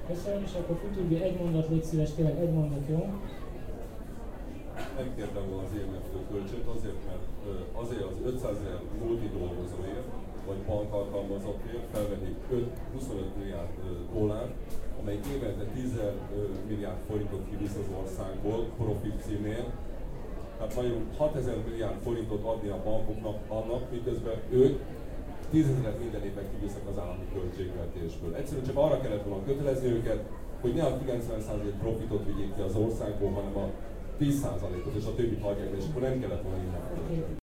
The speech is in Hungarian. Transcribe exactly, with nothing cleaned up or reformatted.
Köszönöm, és akkor Futurbi egy mondat, légy szíves, tényleg egy mondat, jó? Nem kértem volna az é em ef-től kölcsönt azért, mert azért az ötszázezer multi dolgozóért, vagy bankalkalmazottért felvennék huszonöt milliárd dollárt, amely évente tíz milliárd forintot kivisz az országból profit címén. Tehát magyarul hatezer milliárd forintot adni a bankoknak annak, miközben ők tízezeret minden évben kivisznek az állami költségvetésből. Egyszerűen csak arra kellett volna kötelezni őket, hogy ne a kilencven százalék profitot vigyék ki az országból, hanem a tíz százalékot, és a többit hagyják, és akkor nem kellett volna innen.